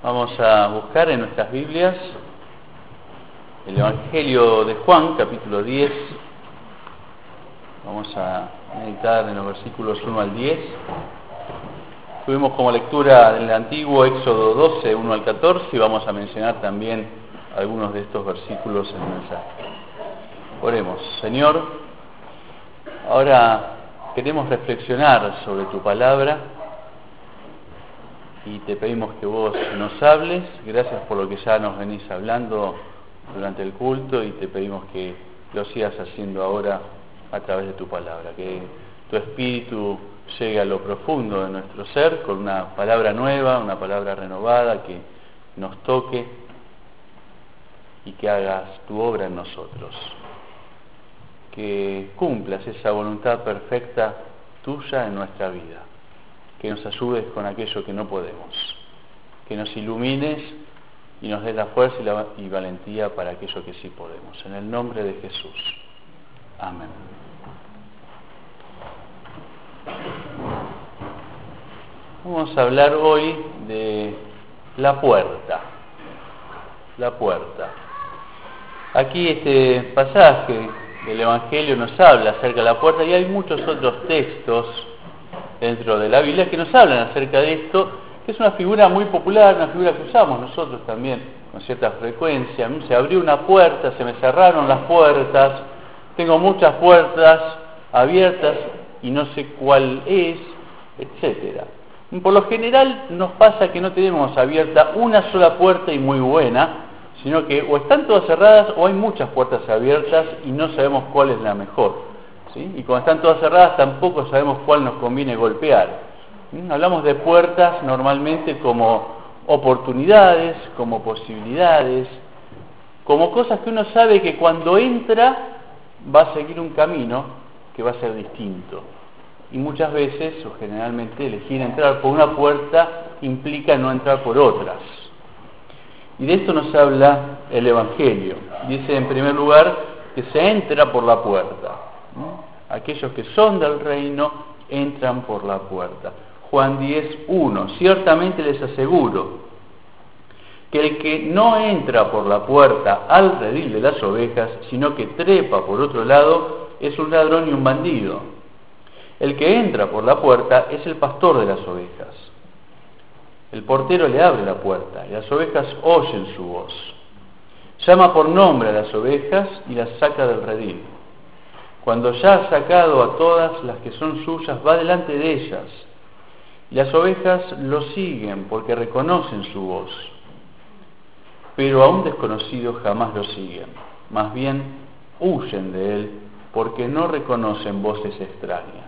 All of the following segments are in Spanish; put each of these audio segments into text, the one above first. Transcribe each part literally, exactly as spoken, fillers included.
Vamos a buscar en nuestras Biblias el Evangelio de Juan, capítulo diez. Vamos a meditar en los versículos uno al diez. Tuvimos como lectura del antiguo Éxodo doce, uno al catorce, y vamos a mencionar también algunos de estos versículos en el mensaje. Oremos. Señor, ahora queremos reflexionar sobre tu palabra y te pedimos que vos nos hables. Gracias por lo que ya nos venís hablando durante el culto, y te pedimos que lo sigas haciendo ahora a través de tu palabra, que tu espíritu llegue a lo profundo de nuestro ser con una palabra nueva, una palabra renovada, que nos toque y que hagas tu obra en nosotros, que cumplas esa voluntad perfecta tuya en nuestra vida, que nos ayudes con aquello que no podemos, que nos ilumines y nos des la fuerza y, la, y valentía para aquello que sí podemos. En el nombre de Jesús. Amén. Vamos a hablar hoy de la puerta. La puerta. Aquí este pasaje del Evangelio nos habla acerca de la puerta, y hay muchos otros textos dentro de la Biblia que nos hablan acerca de esto, que es una figura muy popular, una figura que usamos nosotros también con cierta frecuencia. Se abrió una puerta, se me cerraron las puertas, tengo muchas puertas abiertas y no sé cuál es, etcétera. Por lo general nos pasa que no tenemos abierta una sola puerta y muy buena, sino que o están todas cerradas o hay muchas puertas abiertas y no sabemos cuál es la mejor. ¿Sí? Y cuando están todas cerradas tampoco sabemos cuál nos conviene golpear. ¿Sí? Hablamos de puertas normalmente como oportunidades, como posibilidades, como cosas que uno sabe que cuando entra va a seguir un camino que va a ser distinto. Y muchas veces, o generalmente, elegir entrar por una puerta implica no entrar por otras. Y de esto nos habla el Evangelio. Dice en primer lugar que se entra por la puerta. ¿No? Aquellos que son del reino entran por la puerta. Juan diez, uno. Ciertamente les aseguro que el que no entra por la puerta al redil de las ovejas, sino que trepa por otro lado, es un ladrón y un bandido. El que entra por la puerta es el pastor de las ovejas. El portero le abre la puerta y las ovejas oyen su voz. Llama por nombre a las ovejas y las saca del redil. Cuando ya ha sacado a todas las que son suyas, va delante de ellas. Y las ovejas lo siguen porque reconocen su voz. Pero a un desconocido jamás lo siguen. Más bien huyen de él porque no reconocen voces extrañas.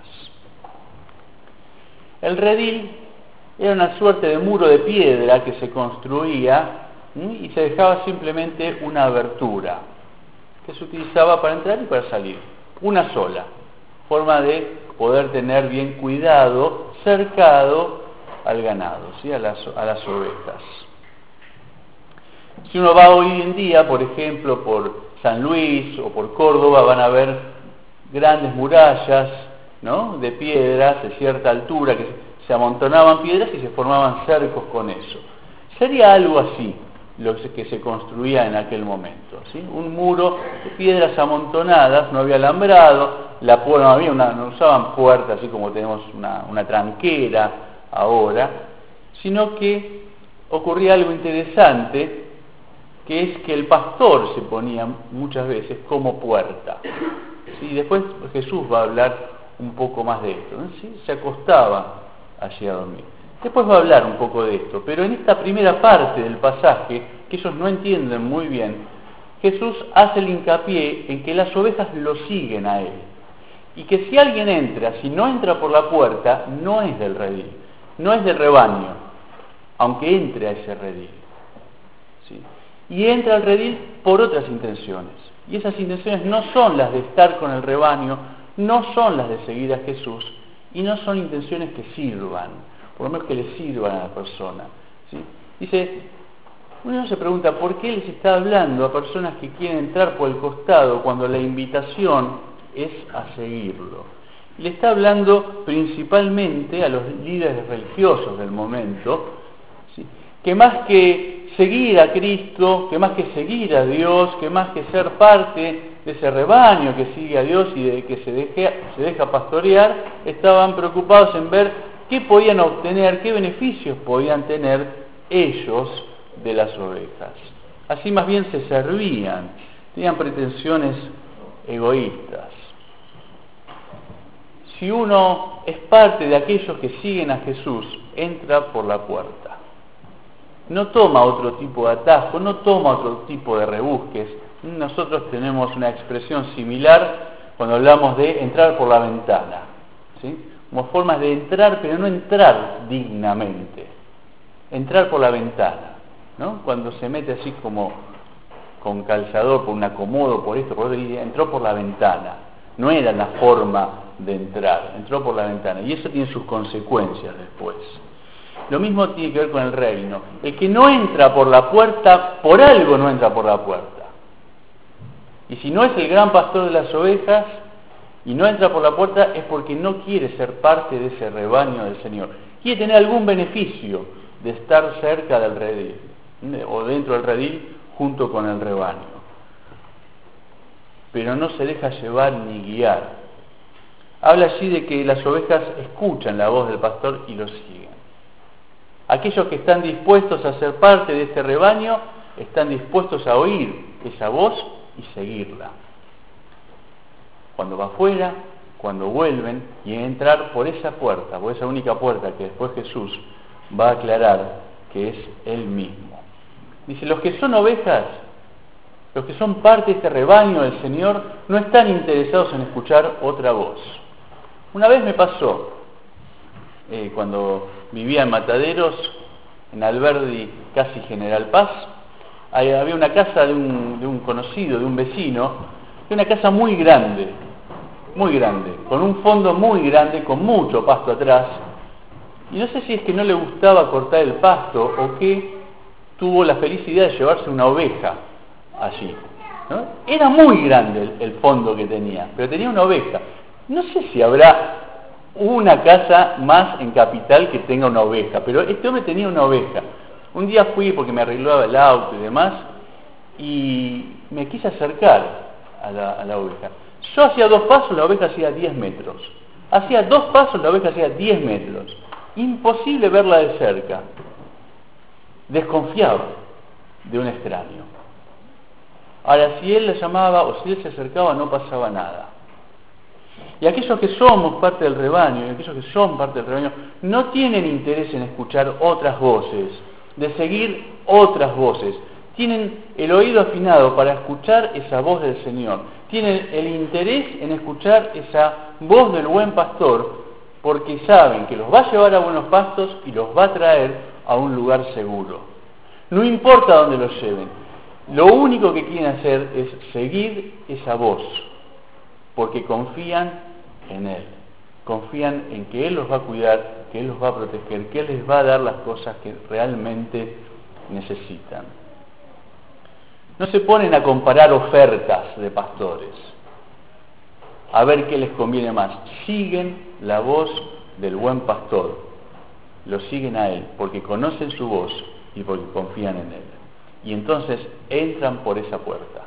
El redil era una suerte de muro de piedra que se construía ¿sí? y se dejaba simplemente una abertura que se utilizaba para entrar y para salir. Una sola, forma de poder tener bien cuidado, cercado al ganado, ¿sí? a, las, a las ovejas. Si uno va hoy en día, por ejemplo, por San Luis o por Córdoba, van a ver grandes murallas, ¿no? de piedras de cierta altura, que se amontonaban piedras y se formaban cercos con eso. Sería algo así lo que se construía en aquel momento, ¿sí? Un muro de piedras amontonadas, no había alambrado, la puerta, no había una, no usaban puertas así como tenemos una, una tranquera ahora, sino que ocurría algo interesante, que es que el pastor se ponía muchas veces como puerta. ¿Sí? Después Jesús va a hablar un poco más de esto, ¿no? ¿Sí? Se acostaba allí a dormir. Después va a hablar un poco de esto, pero en esta primera parte del pasaje, que ellos no entienden muy bien, Jesús hace el hincapié en que las ovejas lo siguen a él. Y que si alguien entra, si no entra por la puerta, no es del redil, no es del rebaño, aunque entre a ese redil. ¿Sí? Y entra al redil por otras intenciones. Y esas intenciones no son las de estar con el rebaño, no son las de seguir a Jesús, y no son intenciones que sirvan, por lo menos que le sirvan a la persona. ¿Sí? Dice, uno se pregunta, ¿por qué les está hablando a personas que quieren entrar por el costado cuando la invitación es a seguirlo? Le está hablando principalmente a los líderes religiosos del momento, ¿sí? que más que seguir a Cristo, que más que seguir a Dios, que más que ser parte de ese rebaño que sigue a Dios y de que se, deje, se deja pastorear, estaban preocupados en ver qué podían obtener, qué beneficios podían tener ellos de las ovejas. Así más bien se servían, tenían pretensiones egoístas. Si uno es parte de aquellos que siguen a Jesús, entra por la puerta. No toma otro tipo de atajo, no toma otro tipo de rebusques. Nosotros tenemos una expresión similar cuando hablamos de entrar por la ventana, ¿sí? Como formas de entrar, pero no entrar dignamente. Entrar por la ventana, ¿no? Cuando se mete así como con calzador, por un acomodo, por esto, por otro, y entró por la ventana. No era la forma de entrar, entró por la ventana. Y eso tiene sus consecuencias después. Lo mismo tiene que ver con el reino. El que no entra por la puerta, por algo no entra por la puerta. Y si no es el gran pastor de las ovejas y no entra por la puerta, es porque no quiere ser parte de ese rebaño del Señor. Quiere tener algún beneficio de estar cerca del redil, o dentro del redil, junto con el rebaño. Pero no se deja llevar ni guiar. Habla allí de que las ovejas escuchan la voz del pastor y lo siguen. Aquellos que están dispuestos a ser parte de este rebaño, están dispuestos a oír esa voz y seguirla. Cuando va afuera, cuando vuelven, y entrar por esa puerta, por esa única puerta que después Jesús va a aclarar que es Él mismo. Dice, los que son ovejas, los que son parte de este rebaño del Señor, no están interesados en escuchar otra voz. Una vez me pasó, eh, cuando vivía en Mataderos, en Alberdi, casi General Paz, ahí había una casa de un, de un conocido, de un vecino, de una casa muy grande, muy grande, con un fondo muy grande, con mucho pasto atrás, y no sé si es que no le gustaba cortar el pasto o que tuvo la felicidad de llevarse una oveja allí, ¿no? Era muy grande el, el fondo que tenía, pero tenía una oveja. No sé si habrá una casa más en Capital que tenga una oveja, pero este hombre tenía una oveja. Un día fui porque me arreglaba el auto y demás, y me quise acercar a la, a la oveja. Yo hacía dos pasos, la oveja hacía diez metros. Hacía dos pasos, la oveja hacía diez metros. Imposible verla de cerca. Desconfiaba de un extraño. Ahora, si él la llamaba o si él se acercaba, no pasaba nada. Y aquellos que somos parte del rebaño, y aquellos que son parte del rebaño, no tienen interés en escuchar otras voces, de seguir otras voces. Tienen el oído afinado para escuchar esa voz del Señor. Tienen el interés en escuchar esa voz del buen pastor, porque saben que los va a llevar a buenos pastos y los va a traer a un lugar seguro. No importa dónde los lleven. Lo único que quieren hacer es seguir esa voz, porque confían en Él. Confían en que Él los va a cuidar, que Él los va a proteger, que Él les va a dar las cosas que realmente necesitan. No se ponen a comparar ofertas de pastores, a ver qué les conviene más. Siguen la voz del buen pastor. Lo siguen a Él, porque conocen su voz y porque confían en Él. Y entonces entran por esa puerta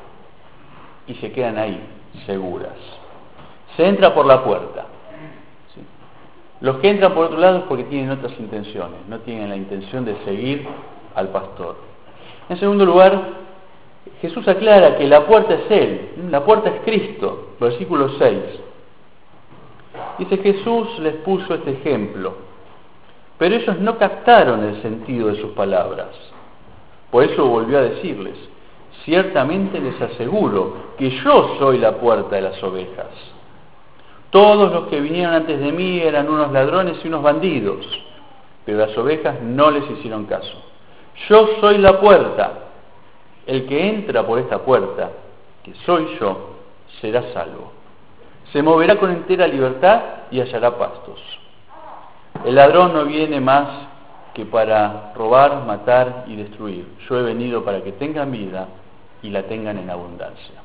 y se quedan ahí, seguras. Se entra por la puerta. ¿Sí? Los que entran por otro lado es porque tienen otras intenciones, no tienen la intención de seguir al pastor. En segundo lugar, Jesús aclara que la puerta es Él, la puerta es Cristo, versículo seis. Dice, Jesús les puso este ejemplo, pero ellos no captaron el sentido de sus palabras. Por eso volvió a decirles, ciertamente les aseguro que yo soy la puerta de las ovejas. Todos los que vinieron antes de mí eran unos ladrones y unos bandidos, pero las ovejas no les hicieron caso. Yo soy la puerta. El que entra por esta puerta, que soy yo, será salvo. Se moverá con entera libertad y hallará pastos. El ladrón no viene más que para robar, matar y destruir. Yo he venido para que tengan vida y la tengan en abundancia.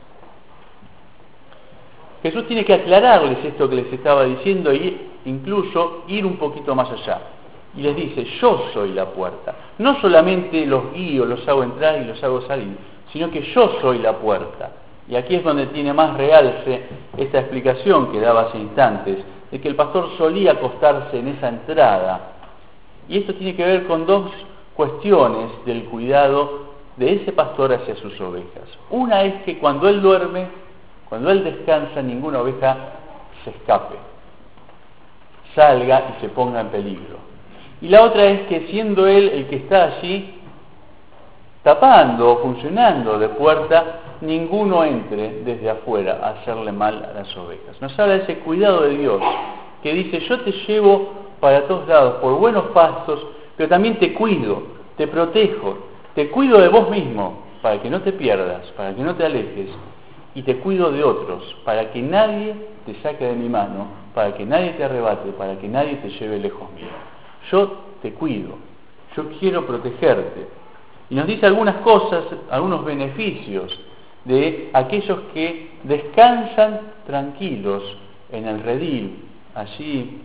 Jesús tiene que aclararles esto que les estaba diciendo e incluso ir un poquito más allá. y les dice, yo soy la puerta. No solamente los guío, los hago entrar y los hago salir, sino que yo soy la puerta. Y aquí es donde tiene más realce esta explicación que daba hace instantes, de que el pastor solía acostarse en esa entrada. Y esto tiene que ver con dos cuestiones del cuidado de ese pastor hacia sus ovejas. Una es que cuando él duerme, cuando él descansa, ninguna oveja se escape, salga y se ponga en peligro. Y la otra es que siendo él el que está allí, tapando o funcionando de puerta, ninguno entre desde afuera a hacerle mal a las ovejas. Nos habla de ese cuidado de Dios, que dice, yo te llevo para todos lados por buenos pastos, pero también te cuido, te protejo, te cuido de vos mismo, para que no te pierdas, para que no te alejes, y te cuido de otros, para que nadie te saque de mi mano, para que nadie te arrebate, para que nadie te lleve lejos mío. Yo te cuido, yo quiero protegerte. Y nos dice algunas cosas, algunos beneficios de aquellos que descansan tranquilos en el redil, allí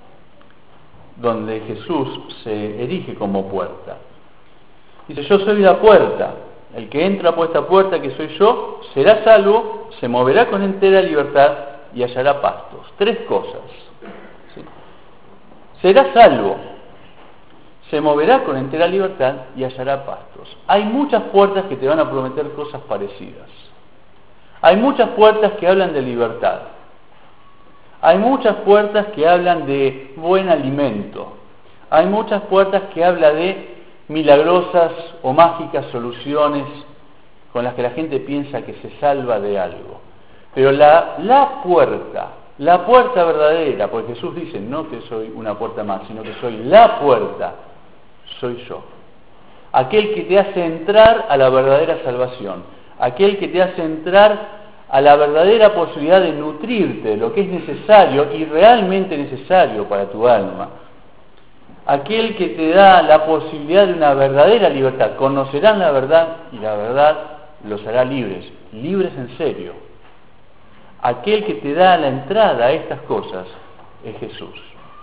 donde Jesús se erige como puerta. Dice, yo soy la puerta, el que entra por esta puerta que soy yo, será salvo, se moverá con entera libertad y hallará pastos. Tres cosas. ¿Sí? Será salvo, se moverá con entera libertad y hallará pastos. Hay muchas puertas que te van a prometer cosas parecidas. Hay muchas puertas que hablan de libertad. Hay muchas puertas que hablan de buen alimento. Hay muchas puertas que hablan de milagrosas o mágicas soluciones con las que la gente piensa que se salva de algo. Pero la, la puerta, la puerta verdadera, porque Jesús dice, no que soy una puerta más, sino que soy la puerta, soy yo. Aquel que te hace entrar a la verdadera salvación, aquel que te hace entrar a la verdadera posibilidad de nutrirte de lo que es necesario y realmente necesario para tu alma. Aquel que te da la posibilidad de una verdadera libertad. Conocerán la verdad y la verdad los hará libres, libres en serio. Aquel que te da la entrada a estas cosas es Jesús.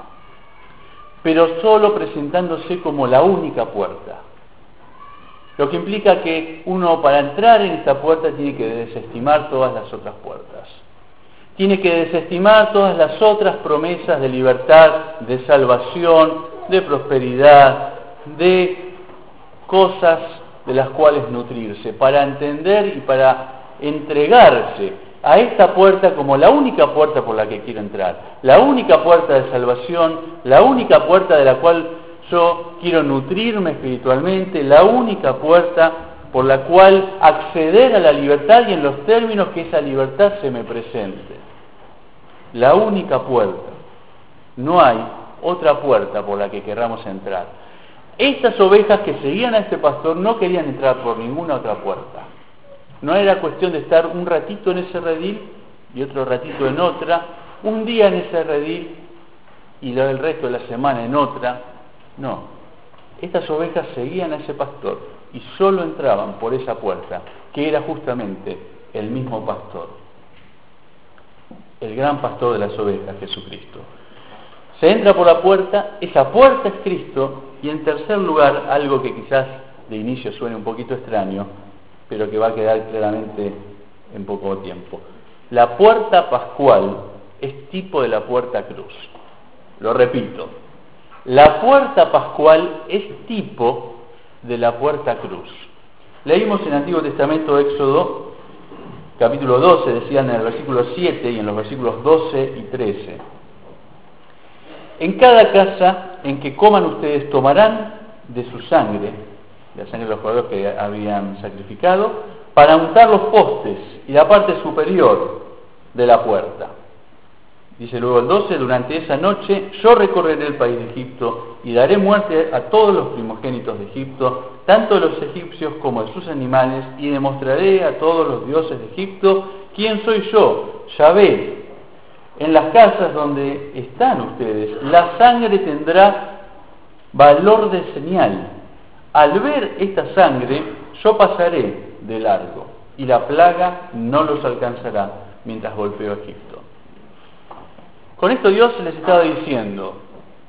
Pero solo presentándose como la única puerta. Lo que implica que uno para entrar en esta puerta tiene que desestimar todas las otras puertas. Tiene que desestimar todas las otras promesas de libertad, de salvación, de prosperidad, de cosas de las cuales nutrirse, para entender y para entregarse a esta puerta como la única puerta por la que quiero entrar, la única puerta de salvación, la única puerta de la cual yo quiero nutrirme espiritualmente, la única puerta por la cual acceder a la libertad y en los términos que esa libertad se me presente. La única puerta. No hay otra puerta por la que querramos entrar. Estas ovejas que seguían a este pastor no querían entrar por ninguna otra puerta. No era cuestión de estar un ratito en ese redil y otro ratito en otra, un día en ese redil y el resto de la semana en otra. No, estas ovejas seguían a ese pastor y solo entraban por esa puerta, que era justamente el mismo pastor, el gran pastor de las ovejas, Jesucristo. Se entra por la puerta, esa puerta es Cristo, y en tercer lugar, algo que quizás de inicio suene un poquito extraño, pero que va a quedar claramente en poco tiempo. La puerta pascual es tipo de la puerta cruz. Lo repito. La puerta pascual es tipo de la puerta cruz. Leímos en el Antiguo Testamento, Éxodo, capítulo doce, decían en el versículo siete y en los versículos doce y trece. En cada casa en que coman ustedes tomarán de su sangre, de la sangre de los corderos que habían sacrificado, para untar los postes y la parte superior de la puerta. Dice luego el doce, durante esa noche yo recorreré el país de Egipto y daré muerte a todos los primogénitos de Egipto, tanto de los egipcios como de sus animales, y demostraré a todos los dioses de Egipto quién soy yo, Yahvé. En las casas donde están ustedes, la sangre tendrá valor de señal. Al ver esta sangre, yo pasaré de largo, y la plaga no los alcanzará mientras golpeo a Egipto. Con esto Dios les estaba diciendo,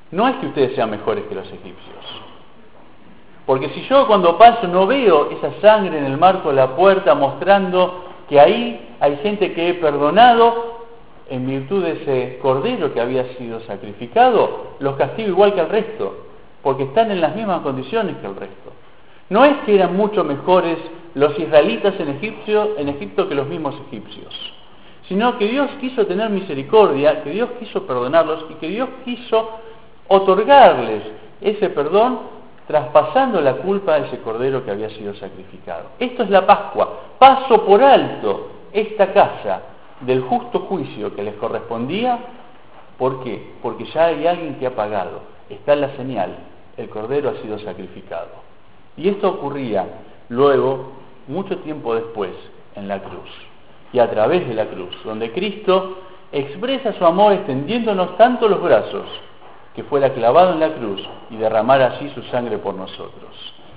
no es que ustedes sean mejores que los egipcios. Porque si yo cuando paso no veo esa sangre en el marco de la puerta mostrando que ahí hay gente que he perdonado en virtud de ese cordero que había sido sacrificado, los castigo igual que al resto, porque están en las mismas condiciones que el resto. No es que eran mucho mejores los israelitas en Egipto, en Egipto que los mismos egipcios, sino que Dios quiso tener misericordia, que Dios quiso perdonarlos y que Dios quiso otorgarles ese perdón traspasando la culpa de ese cordero que había sido sacrificado. Esto es la Pascua. Paso por alto esta casa del justo juicio que les correspondía. ¿Por qué? Porque ya hay alguien que ha pagado. Está en la señal. El cordero ha sido sacrificado. Y esto ocurría luego, mucho tiempo después, en la cruz. Y a través de la cruz, donde Cristo expresa su amor extendiéndonos tanto los brazos, que fuera clavado en la cruz y derramara allí su sangre por nosotros.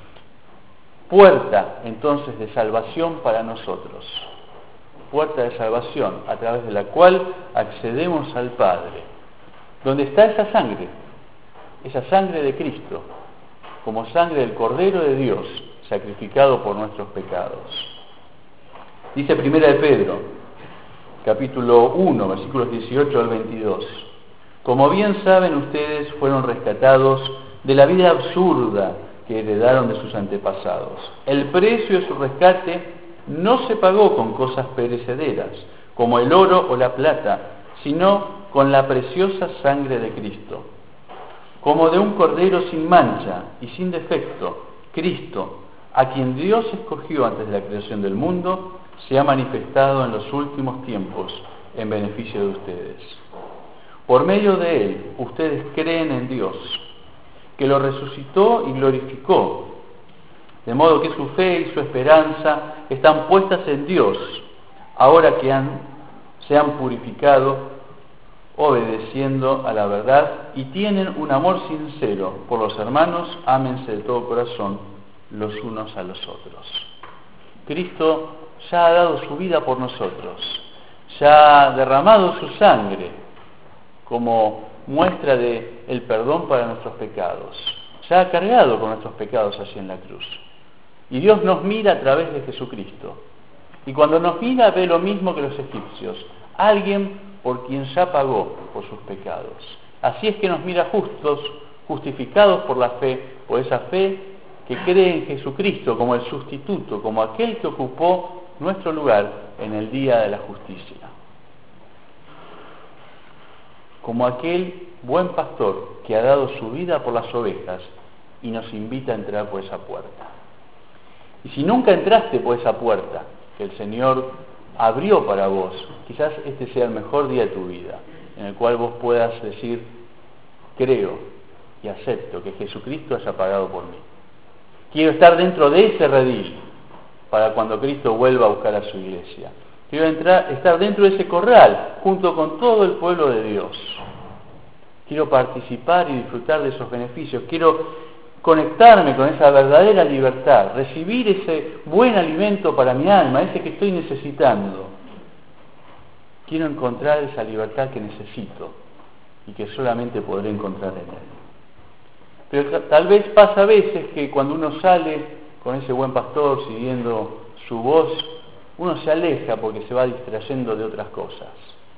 Puerta, entonces, de salvación para nosotros. Puerta de salvación a través de la cual accedemos al Padre. Donde está esa sangre, esa sangre de Cristo, como sangre del Cordero de Dios, sacrificado por nuestros pecados. Dice Primera de Pedro, capítulo uno, versículos dieciocho al veintidós. Como bien saben ustedes, fueron rescatados de la vida absurda que heredaron de sus antepasados. El precio de su rescate no se pagó con cosas perecederas, como el oro o la plata, sino con la preciosa sangre de Cristo. Como de un cordero sin mancha y sin defecto, Cristo, a quien Dios escogió antes de la creación del mundo, se ha manifestado en los últimos tiempos en beneficio de ustedes. Por medio de Él, ustedes creen en Dios, que lo resucitó y glorificó, de modo que su fe y su esperanza están puestas en Dios, ahora que han, se han purificado, obedeciendo a la verdad, y tienen un amor sincero por los hermanos. Ámense de todo corazón los unos a los otros. Cristo ya ha dado su vida por nosotros, ya ha derramado su sangre como muestra de el perdón para nuestros pecados. Ya ha cargado con nuestros pecados allí en la cruz. Y Dios nos mira a través de Jesucristo. Y cuando nos mira ve lo mismo que los egipcios. Alguien por quien ya pagó por sus pecados. Así es que nos mira justos, justificados por la fe, por esa fe que cree en Jesucristo como el sustituto, como aquel que ocupó nuestro lugar en el día de la justicia. Como aquel buen pastor que ha dado su vida por las ovejas y nos invita a entrar por esa puerta. Y si nunca entraste por esa puerta que el Señor abrió para vos, quizás este sea el mejor día de tu vida, en el cual vos puedas decir, creo y acepto que Jesucristo haya pagado por mí. Quiero estar dentro de ese redil para cuando Cristo vuelva a buscar a su iglesia. Quiero entrar, estar dentro de ese corral, junto con todo el pueblo de Dios. Quiero participar y disfrutar de esos beneficios. Quiero conectarme con esa verdadera libertad, recibir ese buen alimento para mi alma, ese que estoy necesitando. Quiero encontrar esa libertad que necesito y que solamente podré encontrar en Él. Pero tal vez pasa a veces que cuando uno sale con ese buen pastor siguiendo su voz, uno se aleja porque se va distrayendo de otras cosas.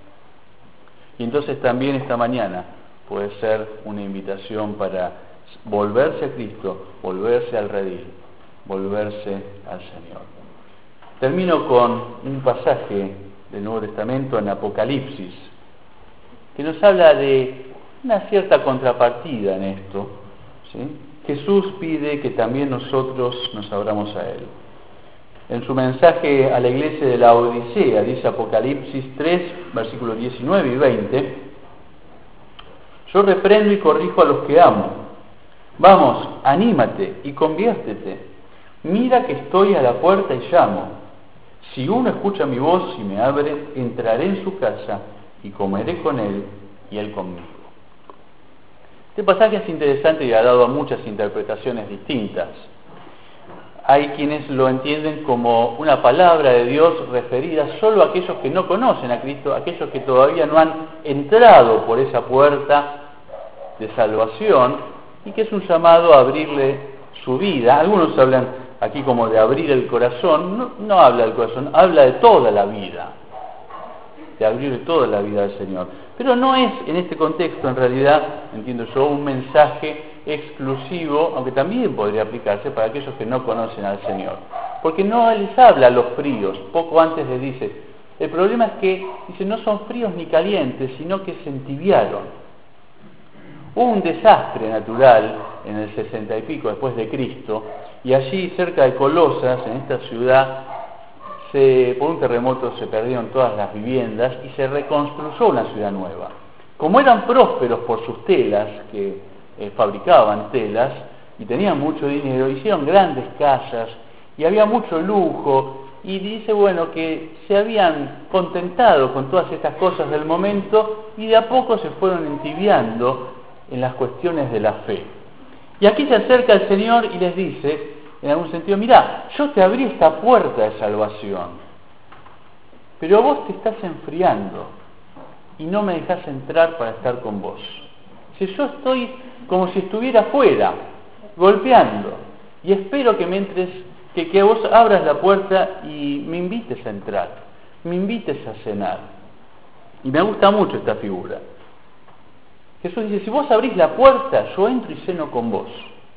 Y entonces también esta mañana puede ser una invitación para volverse a Cristo, volverse al redil, volverse al Señor. Termino con un pasaje del Nuevo Testamento en Apocalipsis, que nos habla de una cierta contrapartida en esto, ¿sí? Jesús pide que también nosotros nos abramos a Él. En su mensaje a la iglesia de la Odisea, dice Apocalipsis tres, versículos diecinueve y veinte, yo reprendo y corrijo a los que amo. Vamos, anímate y conviértete. Mira que estoy a la puerta y llamo. Si uno escucha mi voz y me abre, entraré en su casa y comeré con él y él conmigo. Este pasaje es interesante y ha dado muchas interpretaciones distintas. Hay quienes lo entienden como una palabra de Dios referida solo a aquellos que no conocen a Cristo, aquellos que todavía no han entrado por esa puerta de salvación y que es un llamado a abrirle su vida. Algunos hablan aquí como de abrir el corazón, no, no habla del corazón, habla de toda la vida, de abrir toda la vida al Señor. Pero no es en este contexto, en realidad, entiendo yo, un mensaje exclusivo, aunque también podría aplicarse para aquellos que no conocen al Señor. Porque no les habla a los fríos, poco antes les dice, el problema es que, dice, no son fríos ni calientes, sino que se entibiaron. Hubo un desastre natural en el sesenta y pico después de Cristo, y allí cerca de Colosas, en esta ciudad, se, por un terremoto se perdieron todas las viviendas y se reconstruyó una ciudad nueva. Como eran prósperos por sus telas, que eh, fabricaban telas y tenían mucho dinero, hicieron grandes casas y había mucho lujo, y dice, bueno, que se habían contentado con todas estas cosas del momento y de a poco se fueron entibiando en las cuestiones de la fe. Y aquí se acerca el Señor y les dice, en algún sentido, mirá, yo te abrí esta puerta de salvación, pero vos te estás enfriando y no me dejás entrar para estar con vos. Si yo estoy como si estuviera afuera, golpeando, y espero que me entres, que, que vos abras la puerta y me invites a entrar, me invites a cenar. Y me gusta mucho esta figura. Jesús dice, si vos abrís la puerta, yo entro y ceno con vos.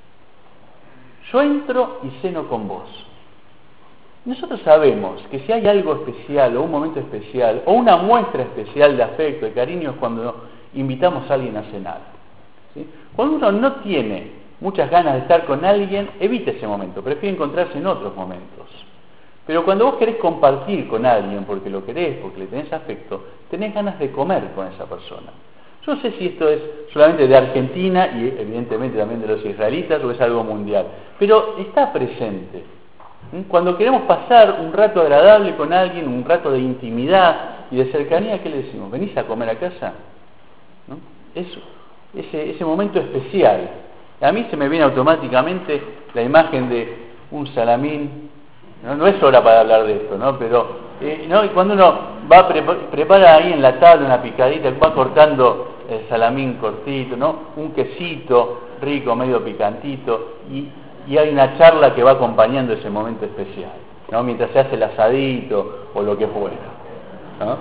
Yo entro y ceno con vos. Nosotros sabemos que si hay algo especial, o un momento especial, o una muestra especial de afecto, de cariño, es cuando invitamos a alguien a cenar. ¿Sí? Cuando uno no tiene muchas ganas de estar con alguien, evite ese momento, prefiere encontrarse en otros momentos. Pero cuando vos querés compartir con alguien, porque lo querés, porque le tenés afecto, tenés ganas de comer con esa persona. Yo no sé si esto es solamente de Argentina y evidentemente también de los israelitas o es algo mundial, pero está presente. Cuando queremos pasar un rato agradable con alguien, un rato de intimidad y de cercanía, ¿qué le decimos? ¿Venís a comer a casa? ¿No? Es ese, ese momento especial. A mí se me viene automáticamente la imagen de un salamín. No, no es hora para hablar de esto, ¿no? Pero eh, ¿no? cuando uno va pre prepara ahí en la tabla una picadita, va cortando el salamín cortito, ¿no? Un quesito rico, medio picantito, y, y hay una charla que va acompañando ese momento especial, ¿no? Mientras se hace el asadito o lo que fuera, ¿no?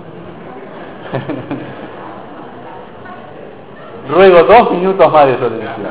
Ruego dos minutos más de su atención.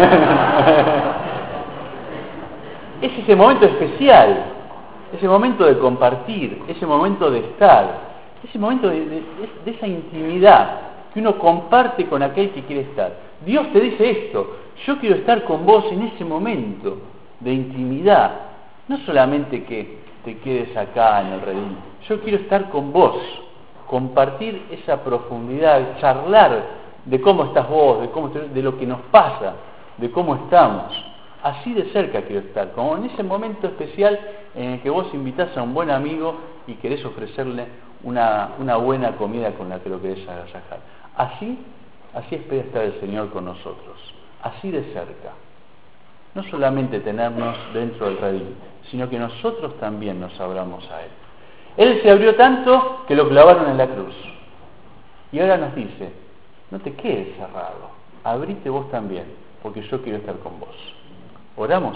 Es ese momento especial, ese momento de compartir, ese momento de estar, ese momento de, de, de esa intimidad que uno comparte con aquel que quiere estar. Dios te dice esto, yo quiero estar con vos en ese momento de intimidad, no solamente que te quedes acá en el redil, yo quiero estar con vos, compartir esa profundidad, charlar de cómo estás vos, de, cómo, de lo que nos pasa, de cómo estamos. Así de cerca quiero estar, como en ese momento especial en el que vos invitás a un buen amigo y querés ofrecerle una, una buena comida con la que lo querés agasajar. Así, así espera estar el Señor con nosotros, así de cerca. No solamente tenernos dentro del redil, sino que nosotros también nos abramos a Él. Él se abrió tanto que lo clavaron en la cruz. Y ahora nos dice, no te quedes cerrado, abrite vos también, porque yo quiero estar con vos. ¿Oramos?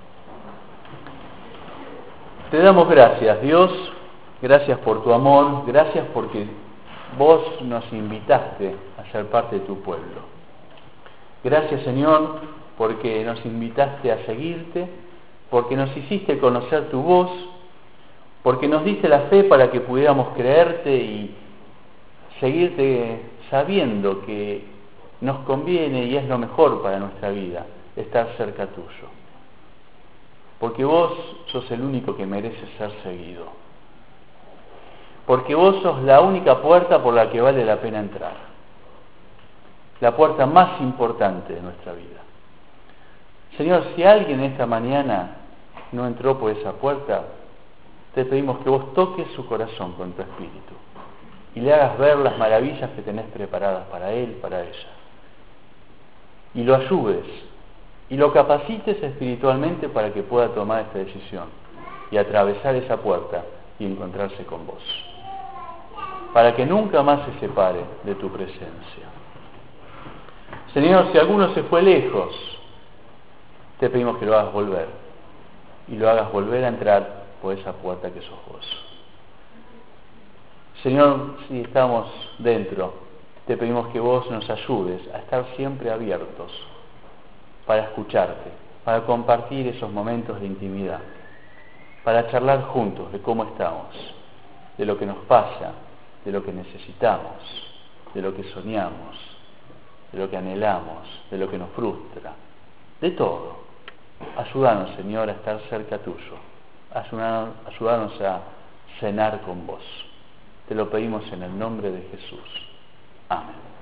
Te damos gracias, Dios, gracias por tu amor, gracias porque vos nos invitaste a ser parte de tu pueblo. Gracias, Señor, porque nos invitaste a seguirte, porque nos hiciste conocer tu voz, porque nos diste la fe para que pudiéramos creerte y seguirte sabiendo que nos conviene y es lo mejor para nuestra vida, estar cerca tuyo. Porque vos sos el único que merece ser seguido. Porque vos sos la única puerta por la que vale la pena entrar. La puerta más importante de nuestra vida. Señor, si alguien esta mañana no entró por esa puerta, te pedimos que vos toques su corazón con tu espíritu y le hagas ver las maravillas que tenés preparadas para él, para ella. Y lo ayudes y lo capacites espiritualmente para que pueda tomar esta decisión y atravesar esa puerta y encontrarse con vos, para que nunca más se separe de tu presencia. Señor, si alguno se fue lejos, te pedimos que lo hagas volver. Y lo hagas volver a entrar por esa puerta que sos vos. Señor, si estamos dentro, te pedimos que vos nos ayudes a estar siempre abiertos para escucharte, para compartir esos momentos de intimidad, para charlar juntos de cómo estamos, de lo que nos pasa, de lo que necesitamos, de lo que soñamos, de lo que anhelamos, de lo que nos frustra, de todo. Ayúdanos, Señor, a estar cerca tuyo. Ayúdanos, ayúdanos a cenar con vos. Te lo pedimos en el nombre de Jesús. Amén.